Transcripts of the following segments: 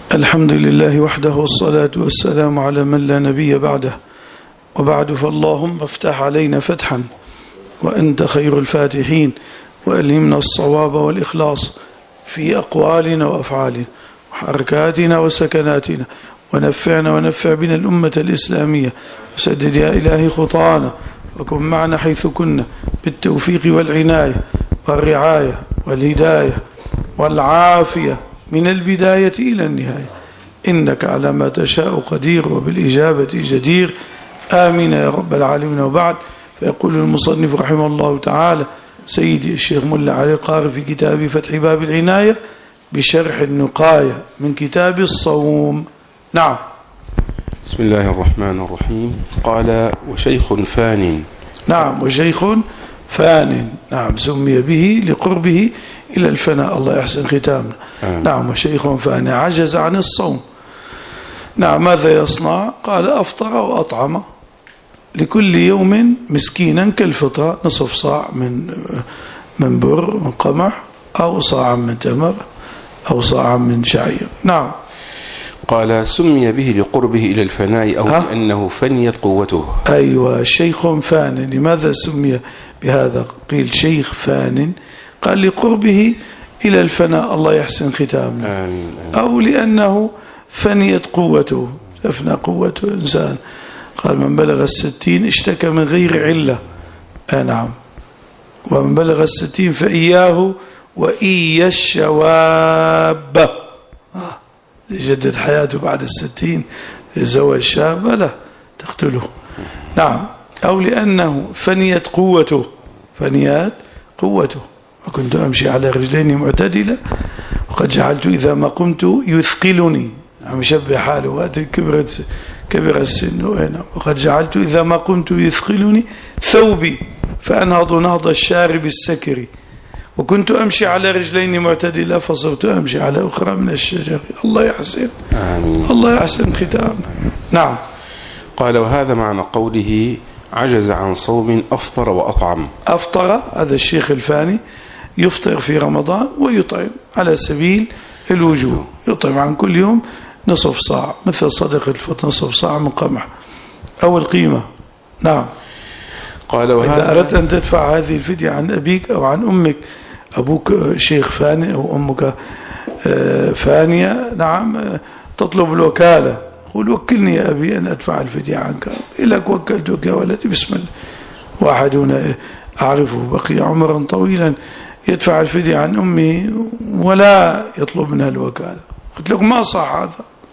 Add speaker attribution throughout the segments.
Speaker 1: الحمد لله وحده والصلاة والسلام على من لا نبي بعده، وبعد فاللهم افتح علينا فتحا وأنت خير الفاتحين، وألهمنا الصواب والإخلاص في أقوالنا وأفعالنا وحركاتنا وسكناتنا، ونفعنا ونفع بنا الأمة الإسلامية، وسدد يا إلهي خطانا، وكن معنا حيث كنا بالتوفيق والعناية والرعاية والهداية والعافية من البداية إلى النهاية، إنك على ما تشاء قدير وبالإجابة جدير. آمين يا رب العالمين. وبعد، فيقول المصنف رحمه الله تعالى سيدي الشيخ ملا علي القاري في كتاب فتح باب العناية بشرح النقاية من كتاب الصوم. نعم.
Speaker 2: بسم الله الرحمن الرحيم. قال: وشيخ فان.
Speaker 1: نعم، وشيخ فان. نعم، سمي به لقربه إلى الفناء، الله يحسن ختامنا. نعم، وشيخ فان عجز عن الصوم. نعم، ماذا يصنع؟ قال: أفطر وأطعم لكل يوم مسكينا كالفطرة، نصف صاع من بر من قمح، أو صاع من تمر، أو صاع من شعير. نعم.
Speaker 2: قال: سمي به لقربه إلى الفناء، أو لأنه فنيت قوته.
Speaker 1: أيوة، شيخ فان. لماذا سمي بهذا؟ قيل شيخ فان، قال لقربه إلى الفناء، الله يحسن ختامنا.
Speaker 2: آمين.
Speaker 1: أو لأنه فنيت قوته، تفنى قوة إنسان. قال: من بلغ 60 اشتكى من غير علة. نعم. ومن بلغ 60 فإياه وإي الشواب، يجدد حياته بعد 60، الزواج شاب لا تقتله. نعم. أو لأنه فنيت قوته، فنيت قوته، وكنت أمشي على رجلين معتدلة، وقد جعلت إذا ما قمت يثقلني. عم يشبه حاله، كبر السن. وقد جعلت إذا ما قمت يثقلني ثوبي فأنهض نهض الشارب السكري، وكنت أمشي على رجلين معتدلة فصرت أمشي على أخرى من الشجر. الله يحسن.
Speaker 2: آمين.
Speaker 1: الله يحسن ختامنا. نعم.
Speaker 2: قال: وهذا معنى قوله عجز عن صوم أفطر وأطعم.
Speaker 1: أفطر، هذا الشيخ الفاني يفطر في رمضان ويطعم على سبيل الوجوب، يطعم عن كل يوم نصف صاع، مثل صدقة الفطر، نصف صاع من قمح أو القيمة. نعم.
Speaker 2: قال:
Speaker 1: وإذا أردت أن تدفع هذه الفدية عن أبيك أو عن أمك، أبوك شيخ فاني أو أمك فانية، نعم، تطلب الوكالة، قل: وكلني يا أبي أن أدفع الفدية عنك. إلك وكلتك يا ولدي، بسم الله. واحد هنا أعرفه بقي عمرا طويلا يدفع الفدية عن أمي ولا يطلب منها الوكالة. قلت لك ما صح هذا،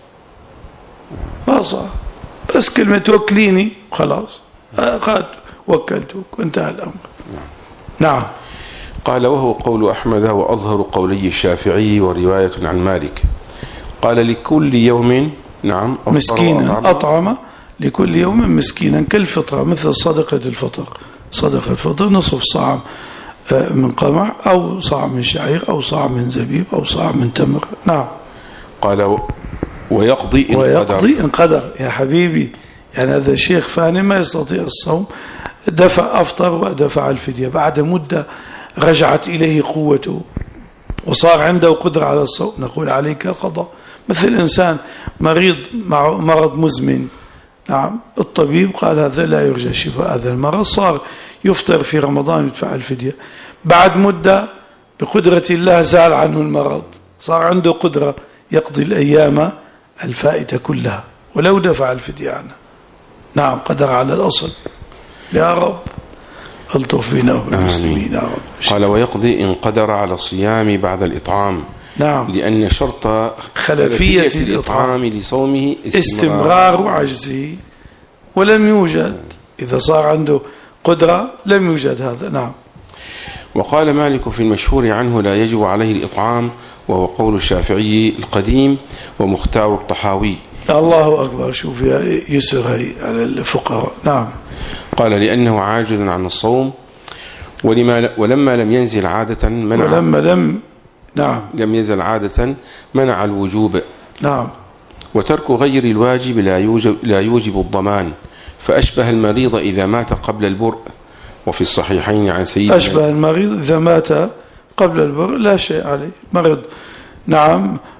Speaker 1: ما صح، بس كلمة وكليني خلاص، وكلتك وانتهى الأمر. نعم.
Speaker 2: قال: وهو قول أحمد وأظهر قولي الشافعي ورواية عن مالك. قال: لكل يوم، نعم،
Speaker 1: مسكينا أطعم لكل يوم مسكينا كالفطرة، مثل صدقة الفطر. صدقة الفطر نصف صاع من قمح، أو صاع من شعير، أو صاع من زبيب، أو صاع من تمر. نعم.
Speaker 2: قال: ويقضي إن قدر.
Speaker 1: يا حبيبي، يعني هذا الشيخ فاني ما يستطيع الصوم، أفطر ودفع الفدية. بعد مدة رجعت إليه قوته وصار عنده قدرة على الصوم، نقول عليك القضاء. مثل إنسان مريض مع مرض مزمن، نعم، الطبيب قال هذا لا يرجى شفاء هذا المرض، صار يفطر في رمضان يدفع الفدية. بعد مدة بقدرة الله زال عنه المرض، صار عنده قدرة يقضي الأيام الفائتة كلها ولو دفع الفدية عنه. نعم، قدر على الأصل. يا رب ألطف بنا والمسلمين يا رب.
Speaker 2: قال: ويقضي إن قدر على الصيام بعد الإطعام.
Speaker 1: نعم.
Speaker 2: لأن شرط
Speaker 1: خلفية الإطعام
Speaker 2: لصومه
Speaker 1: استمرار عجزه، ولم يوجد، إذا صار عنده قدرة لم يوجد هذا. نعم.
Speaker 2: وقال مالك في المشهور عنه: لا يجب عليه الإطعام، وهو قول الشافعي القديم ومختار الطحاوي.
Speaker 1: الله أكبر، شوف يا يسر هي على الفقراء. نعم.
Speaker 2: قال: لأنه عاجز عن الصوم، ولما لم ينزل عادة منع، لم ينزل عادة منع الوجوب.
Speaker 1: نعم.
Speaker 2: وترك غير الواجب لا يوجب الضمان، فأشبه المريض إذا مات قبل البرء. وفي الصحيحين عن سيدنا
Speaker 1: أشبه المريض إذا مات قبل البرء لا شيء عليه، مرض، نعم،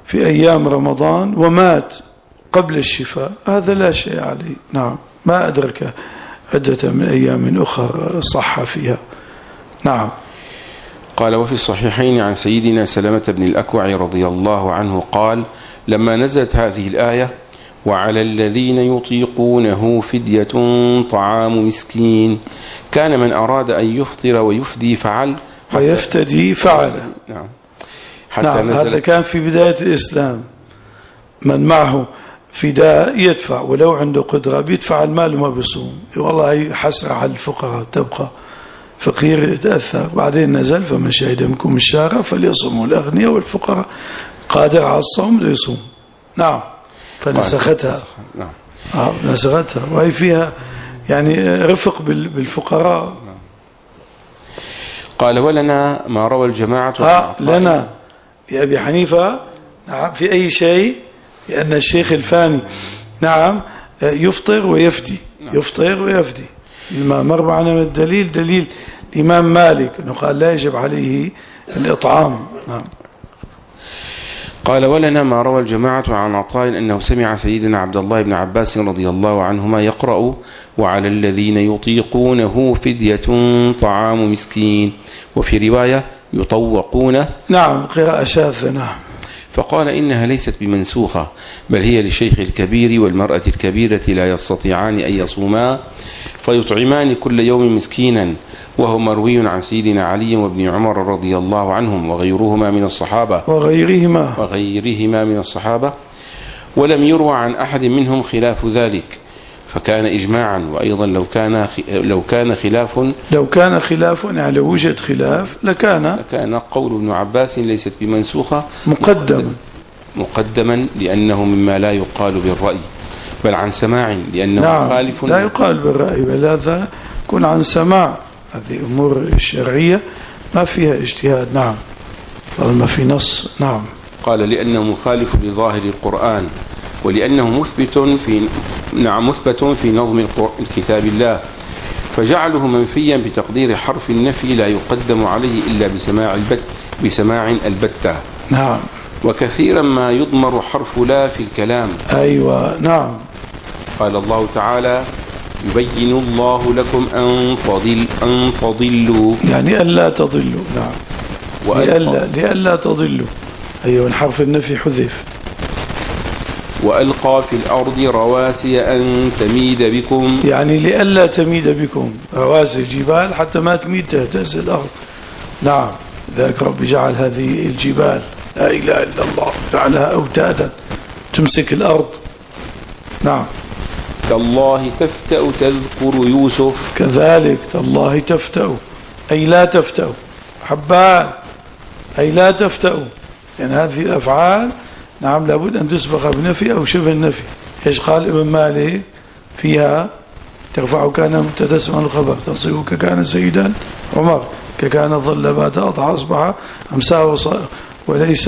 Speaker 1: في أيام رمضان ومات قبل الشفاء هذا لا شيء عليه. نعم ما أدرك عدة من أيام أخرى صح فيها. نعم.
Speaker 2: قال وفي الصحيحين عن سيدنا سلمة بن الأكوع رضي الله عنه قال لما نزلت هذه الآية وعلى الذين يطيقونه فدية طعام مسكين كان من أراد أن يفطر ويفدي فعل
Speaker 1: ويفتدي فعل.
Speaker 2: نعم.
Speaker 1: نعم هذا كان في بداية الإسلام، من معه فداء يدفع ولو عنده قدرة بيدفع المال وما بيصوم، والله حسرة على الفقراء تبقى فقير يتأثر. بعدين نزل فمن شهد منكم الشهر فليصوموا، الأغنياء والفقراء قادر على الصوم ليصوم. نعم فنسختها.
Speaker 2: نعم.
Speaker 1: نسختها وهي فيها يعني رفق بالفقراء.
Speaker 2: قال ولنا ما روى الجماعة
Speaker 1: لنا لأبي حنيفة. نعم في أي شيء، لأن الشيخ الفاني نعم يفطر ويفدي. نعم. يفطر ويفدي. ما مر معنا من الدليل دليل الإمام مالك أنه قال لا يجب عليه الإطعام. نعم.
Speaker 2: قال ولنا ما روى الجماعة عن عطاء أنه سمع سيدنا عبد الله بن عباس رضي الله عنهما يقرأ وعلى الذين يطيقونه فدية طعام مسكين، وفي رواية يطوقونه.
Speaker 1: نعم قراءة شاذة. نعم.
Speaker 2: فقال إنها ليست بمنسوخة بل هي للشيخ الكبير والمرأة الكبيرة لا يستطيعان أن يصوما فيطعمان كل يوم مسكينا، وهو مروي عن سيدنا علي وابن عمر رضي الله عنهم وغيرهما من الصحابة وغيرهما من الصحابة، ولم يروى عن أحد منهم خلاف ذلك، فكان إجماعا. وأيضا لو كان خلاف يعني لو وجد خلاف لكان قول ابن عباس ليست بمنسوخة مقدما لأنه مما لا يقال بالرأي بل عن سماع، لأنه مخالف.
Speaker 1: لا يقال بالرأي بل هذا يكون عن سماع. هذه أمور الشرعية ما فيها اجتهاد. نعم طالما في نص. نعم.
Speaker 2: قال لأنه مخالف لظاهر القرآن، ولأنه مثبت في نظم الكتاب الله، فجعله منفيا بتقدير حرف النفي لا يقدم عليه إلا بسماع البتة.
Speaker 1: نعم.
Speaker 2: وكثيرا ما يضمر حرف لا في الكلام.
Speaker 1: أيوة. نعم. قال
Speaker 2: الله تعالى يبين الله لكم أن تضلوا
Speaker 1: يعني ألا تضلوا. نعم. لألا تضلوا. أيوة الحرف النفي حذف.
Speaker 2: وألقى في الأرض رواسي أن تميد بكم
Speaker 1: يعني لألا تميد بكم، رواسي الجبال حتى ما تميد تهتز الأرض. نعم ذاك رب جعل هذه الجبال لا إله إلا الله جعلها أوتادا تمسك الأرض. نعم.
Speaker 2: تالله تفتأ تذكر يوسف
Speaker 1: كذلك تالله تفتأ أي لا تفتأ، حبان أي لا تفتأ، يعني هذه الأفعال نعم لابد أن تسبق بنفي أو شبه النفي. إيش قال ابن مالك فيها؟ ترفع كان مبتدا اسما الخبر، تصيب ككان سيدا عمر، ككان ظل بعد أضحى أصبح أمساه وليس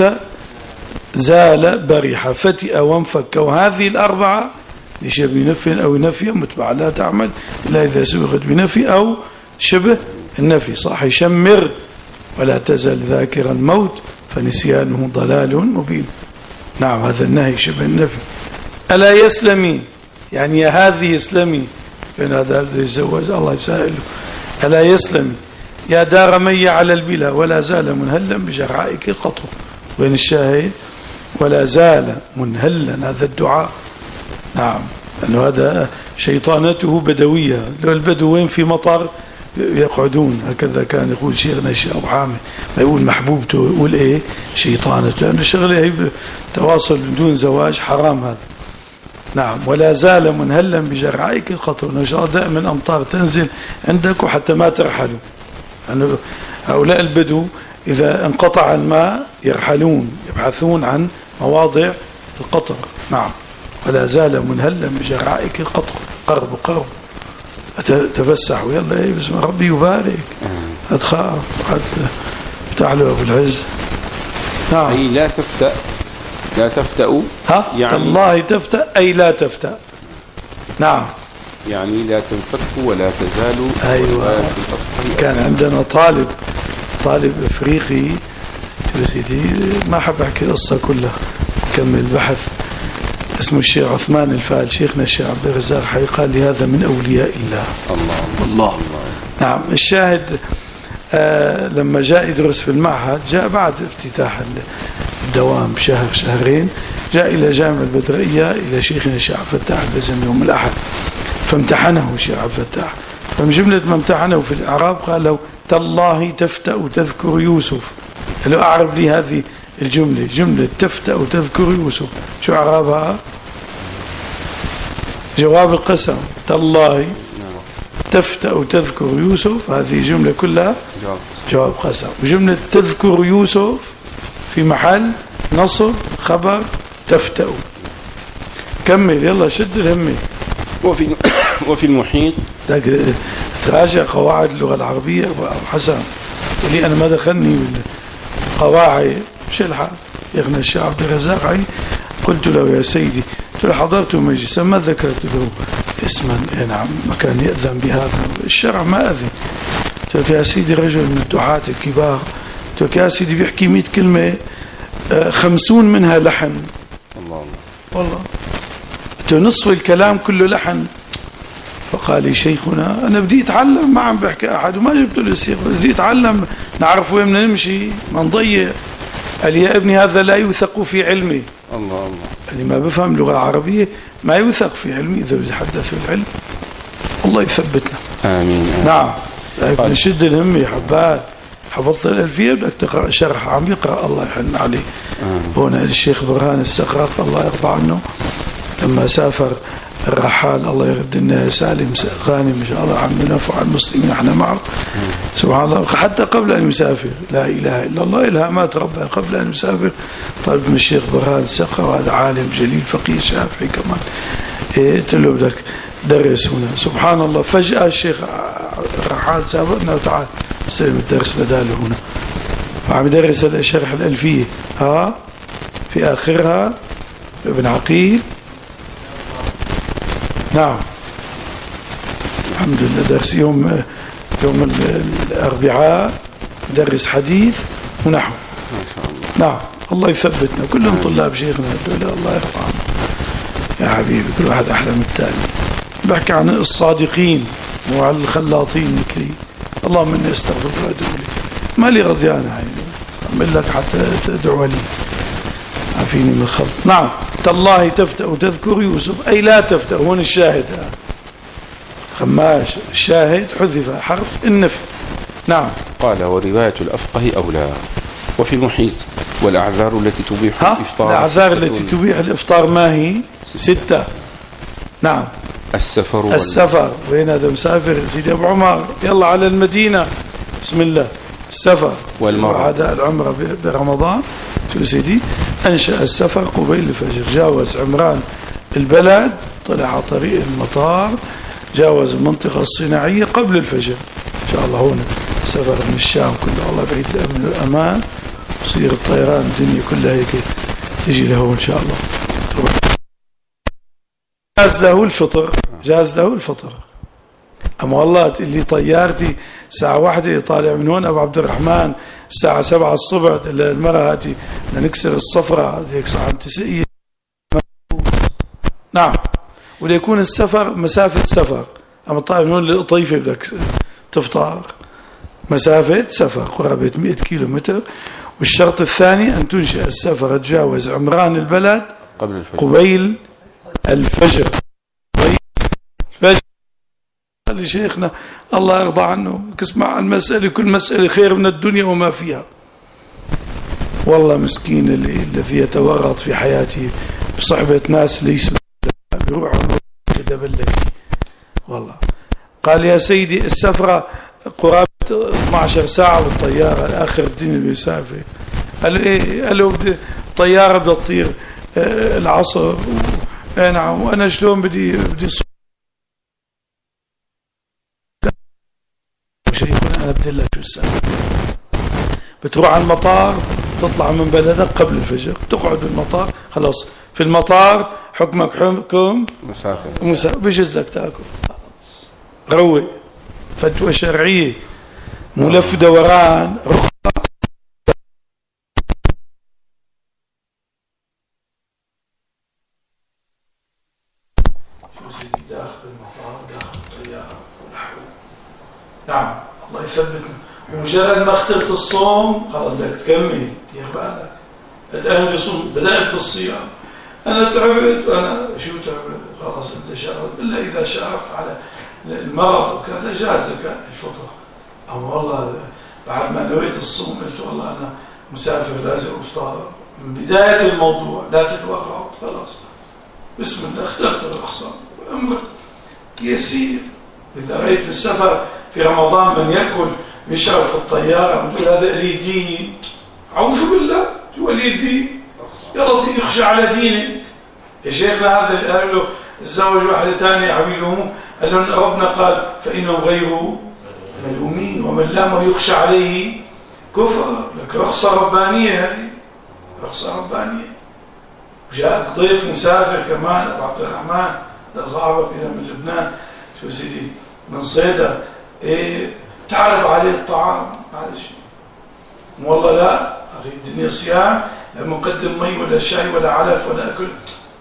Speaker 1: زال برح فتئ وانفك. وهذه الأربعة لشبه نفي أو نفي متبع لا تعمل إلا إذا سبقت بنفي أو شبه النفي. صح يشمر ولا تزل ذاكرا موت فنسيانه ضلال مبين. نعم هذا النهي شبه النفي. ألا يسلمي يعني يا هذه اسلمي، فإن هذا يتزوج الله يسائله. ألا يسلمي يا دار مي على البلا ولا زال منهلا بجرائك القطر. وين الشاهد؟ ولا زال منهلا هذا الدعاء. نعم أنه هذا شيطانته بدوية، لو البدوين في مطر يقعدون هكذا كان يقول شيخنا الشيخ أبو حامد، ما يقول محبوبته يقول إيه شيطانته، لأنه شغله تواصل بدون زواج حرام هذا. نعم. ولا زال منهلا بجرعائك القطر، إن شاء الله دائما أمطار تنزل عندك وحتى ما ترحلوا. يعني هؤلاء البدو إذا انقطع الماء يرحلون يبحثون عن مواضع القطر. نعم. ولا زال منهلا بجرعائك القطر، قرب تفسح ويلا ايه بسم ربي يبارك. ادخل تعالوا ابو العز.
Speaker 2: نعم. اي لا تفتأ
Speaker 1: يعني الله تفتأ اي لا تفتأ. نعم
Speaker 2: يعني لا تنفك ولا تزال.
Speaker 1: ايوه. كان عندنا طالب افريقي سيدي، ما حب احكي القصه كلها، كمل بحث اسمه الشيخ عثمان الفال، شيخنا الشيخ عبد الرزاق حي قال لي هذا من أولياء الله. الله. نعم. الشاهد لما جاء يدرس في المعهد، جاء بعد افتتاح الدوام بشهر شهرين، جاء إلى جامع البدرية إلى شيخنا الشيخ عبد الفتاح لازم يوم الأحد، فامتحنه الشيخ عبد الفتاح، فمن جملة ما امتحنه في الإعراب قال له تالله تفتأ تذكر يوسف. قال له أعرب لي هذه الجملة، جملة تفتأ تذكر يوسف، شو أعرابها؟ جواب القسم، تالله تفتأ تذكر يوسف، هذه جملة كلها جواب قسم. وجملة تذكر يوسف في محل نصب خبر تفتأ. كمل يلا شد الهمة.
Speaker 2: وفي المحيط
Speaker 1: تراجع قواعد اللغة العربية أبو حسن، اللي أنا ما دخلني بالقواعد مش الحال. يغنى الشيخ عبد الرزاق قلت له يا سيدي، قلت له حضرت مجلسا ما ذكرت له اسما نعم ما كان يأذن بهذا، الشرع ما أذن. قلت له يا سيدي رجل من الدعاة الكبار، قلت له يا سيدي بيحكي 100 كلمة 50 منها لحن.
Speaker 2: الله
Speaker 1: والله قلت له نصف الكلام كله لحن. فقال لي شيخنا أنا بدي أتعلم، ما عم بحكي أحد وما جبت له السيخ، بس بدي أتعلم نعرف وين بدنا نمشي ما نضيع. قال لي يا ابني هذا لا يوثق في علمي.
Speaker 2: الله
Speaker 1: يعني ما بفهم اللغة العربية ما يوثق في علمي إذا بيتحدث في العلم. الله يثبتنا.
Speaker 2: آمين.
Speaker 1: نعم. نشد الهمة يا حبال، حفظت الألفية بدك تقرأ شرح عم يقرأ الله يحن عليه. هنا الشيخ برهان السقراط الله يرضى عنه لما سافر الرحال الله يرد لنا سالم غانم ان شاء الله عم ننفع المسلمين احنا معه سبحان الله، حتى قبل ان يسافر لا اله الا الله الهامات ربنا قبل ان يسافر. طيب من الشيخ برهان السقا وهذا عالم جليل فقيه شافعي كمان، قلت له بدك درس هنا سبحان الله. فجأة الشيخ الرحال سابقنا وتعال استلم الدرس بداله هنا، وعم يدرس الشرح الألفية في آخرها ابن عقيل. نعم الحمد لله درس يوم الأربعاء درس حديث ونحو ما شاء الله. نعم الله يثبتنا كلهم طلاب شيخنا هذول الله يرضى عنهم يا حبيبي، كل واحد أحلى من الثاني. بحكي عن الصادقين وعن الخلاطين مثلي، اللهم إني استغفرك وأتوب إليك. ما لي رضيان هاي أعمل لك حتى تدعو لي عافيني من الخلط. نعم تالله تفتأ وتذكر يوسف أي لا تفتأ. هون الشاهد خماش الشاهد حذف حرف النفي. نعم
Speaker 2: قال ورواية الأفقه أولى. وفي المحيط والأعذار التي تبيح الإفطار.
Speaker 1: الأعذار التي تبيح الإفطار ما هي 6. نعم السفر وين هذا مسافر سيدي أبو عمر يلا على المدينة بسم الله. السفر والمرض العمرة برمضان شو سيدي أنشأ السفر قبيل الفجر، جاوز عمران البلد طلع على طريق المطار، جاوز المنطقة الصناعية قبل الفجر إن شاء الله. هنا السفر من الشام كله الله بعيد الأمن والأمان، يصير الطيران الدنيا كلها هيك تجي له إن شاء الله. جاز له الفطر. أما والله اللي طيارتي الساعة 1 طالع من هون أبو عبد الرحمن الساعة 7 الصبح المرة هاتي نكسر الصفرة هيك ساعة تسقية. نعم وليكون السفر مسافة سفر. أما طالع من هون للطيفة بدك تفطر مسافة سفر قرابة 100 كيلومتر. والشرط الثاني أن تنشأ السفر تجاوز عمران البلد قبيل الفجر. لشيخنا الله يرضى عنه اسمع المسألة كل مسألة خير من الدنيا وما فيها. والله مسكين الذي يتورط في حياته بصحبة ناس ليسوا بيروحوا كده بالليل. والله قال يا سيدي السفرة قرابة 12 ساعة بالطيارة لآخر الدنيا بيسافر. قال له ايه؟ قال له الطيارة بدها تطير العصر نعم وانا شلون بدي شيخنا أنا بدي لك شو السنة. بتروح على المطار تطلع من بلدك قبل الفجر تقعد بالمطار خلاص في المطار حكمك حكم مسافر بيجوز لك تاكل روي فتوى شرعية ملف دوران داخل المطار داخل الطيارة. نعم الله يثبتنا. ومجرد ما اخترت الصوم خلاص بدك تكمل، دير بالك. أنا بدأت بالصيام، أنا تعبت وأنا شو تعبت خلاص أنت شارفت، إلا إذا شارفت على المرض وكذا جازك الفطرة. أو والله بعد ما نويت الصوم قلت والله أنا مسافر لازم أفطر، من بداية الموضوع لا تتورط خلاص بسم الله اخترت الرخصة وأمر يسير. إذا رأيت في السفر في رمضان من يأكل ويشرب في الطيارة وتقول هذا لي دين، أعوذ بالله هو لي دين، يلا يخشى على دينك يا شيخنا. هذا اللي قال له تزوج واحدة ثانية عبيده، قال له ربنا قال فإنهم غير ملومين ومن لام يخشى عليه كفر. لك رخصة ربانية، هذه رخصة ربانية. وجاءك ضيف مسافر كمان أبو عبد الرحمن صاحبك إلى من لبنان شو سيدي من صيدا، إيه تعرف عليه الطعام هذا شيء والله لا أخي الدنيا صيام، لا مقدم مي ولا شاي ولا علف ولا أكل،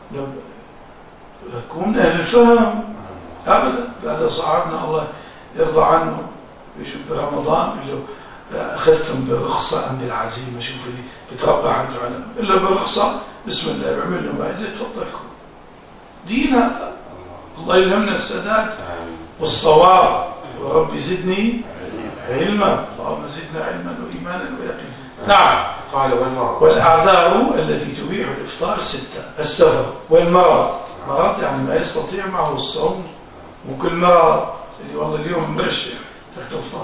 Speaker 1: لكون أهل الفهم أبدا. هذا صاحبنا الله يرضى عنه برمضان اللي أخذتم بالرخصة أم بالعزيمة، شوف اللي بتربى عند العلماء إلا بالرخصة بسم الله يعمل له مائدة تفضلكم. دين هذا الله يلهمنا السداد والصواب. ورب زدني علما، اللهم زدنا علما وإيمانا ويقينا. نعم.
Speaker 2: قال والمرض
Speaker 1: والأعذار التي تبيح الإفطار 6: السفر والمرض، مرض يعني ما يستطيع معه الصوم، وكل مرض اللي والله اليوم مرشح تفطر.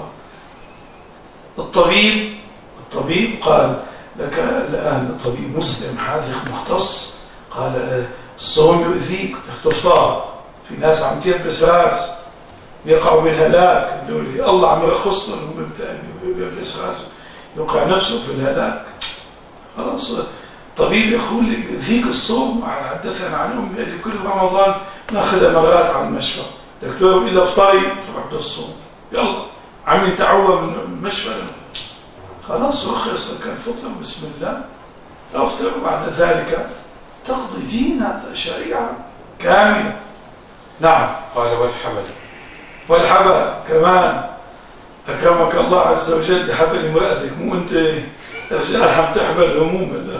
Speaker 1: الطبيب قال لك الآن طبيب مسلم حاذق مختص قال الصوم يؤذيك تفطر. في ناس عم تلبس راس يقعوا بالهلاك، لي الله عم يرخص له بيلبس راسه يوقع نفسه في الهلاك. خلاص طبيب يقول لي يؤذيك الصوم. حدثنا عن أمي اللي كل رمضان ناخذها مرات على المشفى، دكتور إلا افطري تروح الصوم، يلا عم يتعوى من المشفى خلاص رخص لك الفطر بسم الله تفطر، وبعد ذلك تقضي دين. هذا شريعة كاملة. نعم.
Speaker 2: قال
Speaker 1: والحبل كمان أكرمك الله عز وجل بحبل امرأتك، مو أنت رجال عم تحبل هموما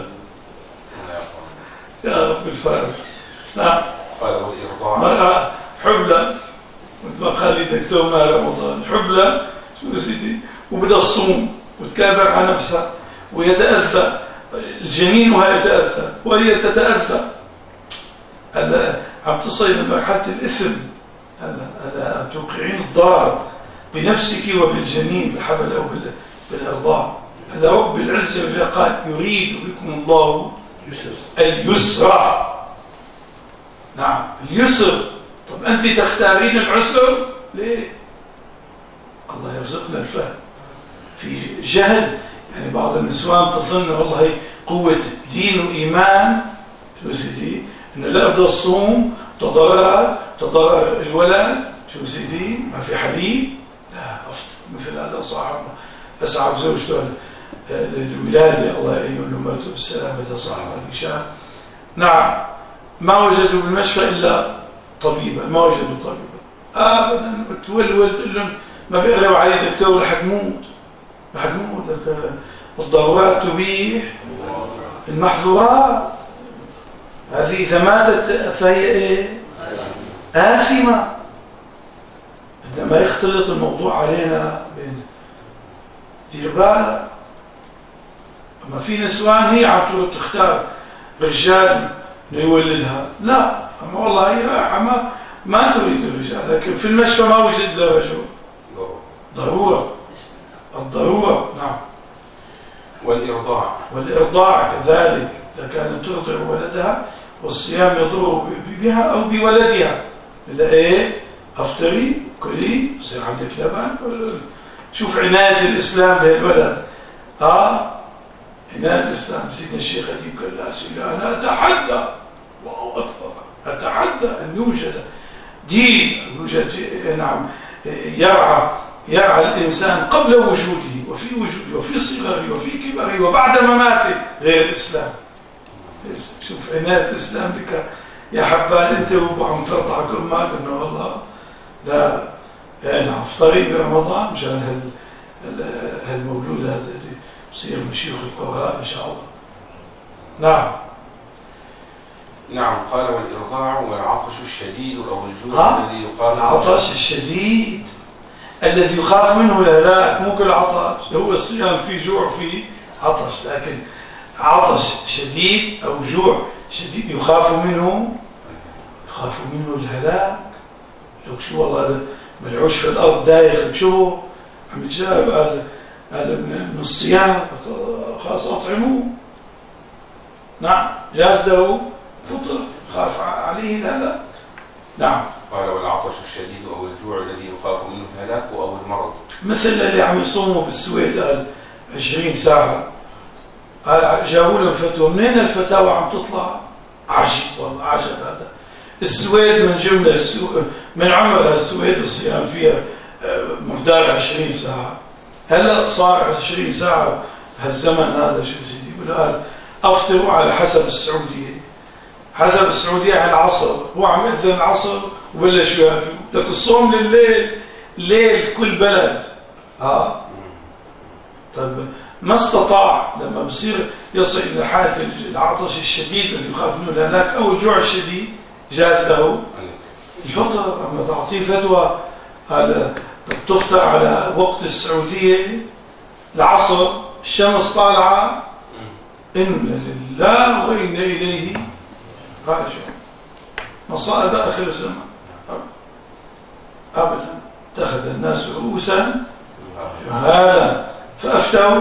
Speaker 1: يا رب الفارق. نعم.
Speaker 2: قال والإرضاع
Speaker 1: مرأة حبلة مثل ما قال لي دكتور ما رمضان، حبلة شو سيدي وبدأ الصوم وتكابر على نفسها ويتأذى الجنين يتأذى وهي تتأذى. هذا عم تصل لمرحلة الإثم، هذا عم توقعين الضرر بنفسك وبالجنين بالحبل أو بالإرضاع. هذا رب العزة قال يريد بكم الله اليسر. نعم اليسر. طب أنت تختارين العسر ليه؟ الله يرزقنا الفهم. في جهل يعني بعض النسوان تظن والله قوة دين وإيمان شو سيدي إنه لا أبدأ الصوم تضرر الولد شو سيدي ما في حليب، لا مثل هذا صاحبنا أسعب زوجته الولادة الله يقول له ماتوا بالسلامة صاحب الهشام. نعم ما وجدوا بالمشفى إلا طبيبا، ما وجدوا طبيبا أبدا. تولد تقول لهم ما بيقرأوا عليه دكتور رح تموت الضرورات تبيح المحظورات. هذه إذا ماتت فهي إيه؟ آثمة. عندما يختلط الموضوع علينا بين دير بالك. أما في نسوان هي عم تختار رجال ليولدها، لا أما والله هي رايحة ما تريد الرجال، لكن في المشفى ما وجد له رجل ضرورة. الضرورة. نعم. والإرضاع كذلك إذا كانت ترضع ولدها والصيام يضر بها أو بولدها إلا إيه أفطري كلي يصير عندك لبن. شوف عناية الإسلام بهالولد. عناية الإسلام. سيدنا الشيخ أديب قال لا سيدنا أنا أتحدى الله أكبر أتحدى أن يوجد دين يوجد نعم يرعى الإنسان قبل وجوده وفي وجوده وفي صغره وفي كبره وبعد مماته غير الإسلام. شوف عناية الإسلام بك يا حبان أنت وعم ترضعك أمك إنه والله لا يعني أفطري برمضان مشان هالمولود هذا اللي بصير من شيوخ القراء إن شاء الله. نعم.
Speaker 2: نعم. قال والإرضاع والعطش الشديد أو الجوع الذي يخاف.
Speaker 1: العطش الشديد الذي يخاف منه الهلاك، مو كل عطش، هو الصيام فيه جوع فيه عطش، لكن عطش شديد أو جوع شديد يخاف منه الهلاك. لو شو والله هذا ملعوش في الأرض دايخ بشو عم يتجاوب هذا من الصيام خلاص أطعموه. نعم جاز له فطر خاف عليه الهلاك. نعم.
Speaker 2: قال والعطش الشديد أو الجوع الذي يخاف منه الهلاك أو المرض،
Speaker 1: مثل اللي عم يصوموا بالسويد قال 20 ساعة، قال جابوا لهم فتوى، منين الفتاوى عم تطلع؟ عجيب والله، عجب هذا. السويد من جملة من عمر السويد الصيام فيها مقدار 20 ساعة، هلا صار 20 ساعة هالزمن هذا شو سيدي قال أفطروا على حسب السعودية، حسب السعودية على العصر، هو عم يأذن العصر وبلش ياكل، لك الصوم لليل ليل كل بلد. طيب ما استطاع لما بصير يصل إلى حالة العطش الشديد الذي يخاف منه الهلاك أو الجوع الشديد جاز له الفطر. أما تعطيه فتوى على تفطر على وقت السعودية العصر الشمس طالعة، إن لله وإنا إليه راجعون، مصائب آخر الزمان أبدا. اتخذ الناس رؤوسا جهالا فأفتوا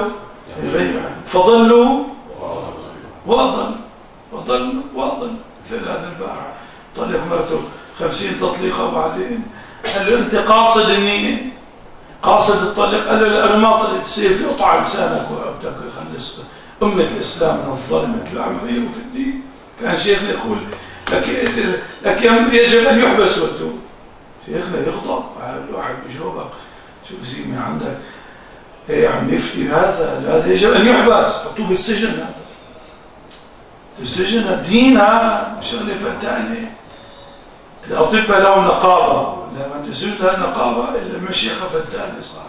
Speaker 1: فضلوا وأضلوا مثل هذا الباحة طلق مرته 50 تطليقة وبعدين قال له أنت قاصد النية قاصد الطلق، قال له أنا ما طلقت، سيف يقطع لسانك وأبتك يخلص أمة الإسلام من الظلمة العملية وفي الدين. كان شيخنا يقول لك يجب أن يحبس والدون. شيخنا يغضب الواحد بجوابك شو بزيد من عندك يا عم يفتي هذا يجب أن يحبس، حطوه بالسجن. هذا السجن الدين هذا شغلة فتانة. الأطباء لهم نقابة، لما تسود هالنقابة المشيخة فتانة صار.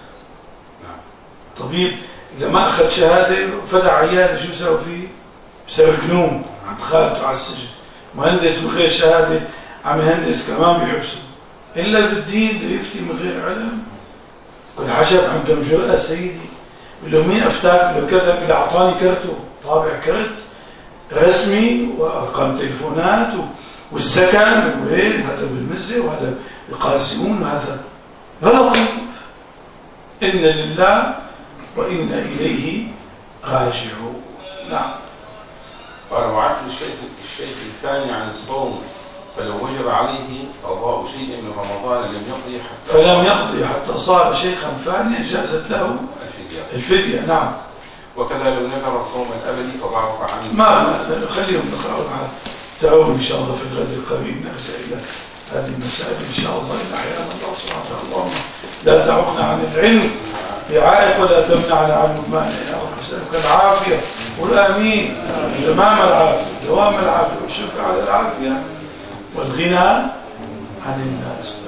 Speaker 1: طبيب إذا ما أخذ شهادة فتح عيادة شو يسوي فيه؟ بسوي جنون عند خالته على السجن. مهندس من غير شهادة عم يهندس كمان بيحبسه، إلا بالدين بده يفتي من غير علم. كل عجب عندهم جرأة سيدي. بقول له مين أفتاك؟ بقول له كذا. بقول له أعطاني كرته، طابع كرت رسمي وأرقام تليفونات والسكن وين هذا بالمزة وهذا بالقاسمون وهذا غلط. إن لله وإنا إليه راجعون. نعم.
Speaker 2: قال وعفو الشيخ الثاني عن الصوم فلو وجب عليه قضاء شيء من رمضان
Speaker 1: فلم يقضي حتى صار شيخا ثانيا جازت له الفدية. نعم.
Speaker 2: وكذا لو نذر الصوم الأبدي فضعف عنه.
Speaker 1: ما خليهم نقرأوا معه. تعالوا إن شاء الله في الغد القريب نرجع إلى هذه المسائل إن شاء الله. إن أحيانا الله سبحانه وتعالى اللهم لا تعقنا عن العلم بعائق ولا تمنعنا عنه مانع. يا رب نسألك العافية والآمين، تمام العافية دوام العافية والشكر على العافية والغنى عن الناس.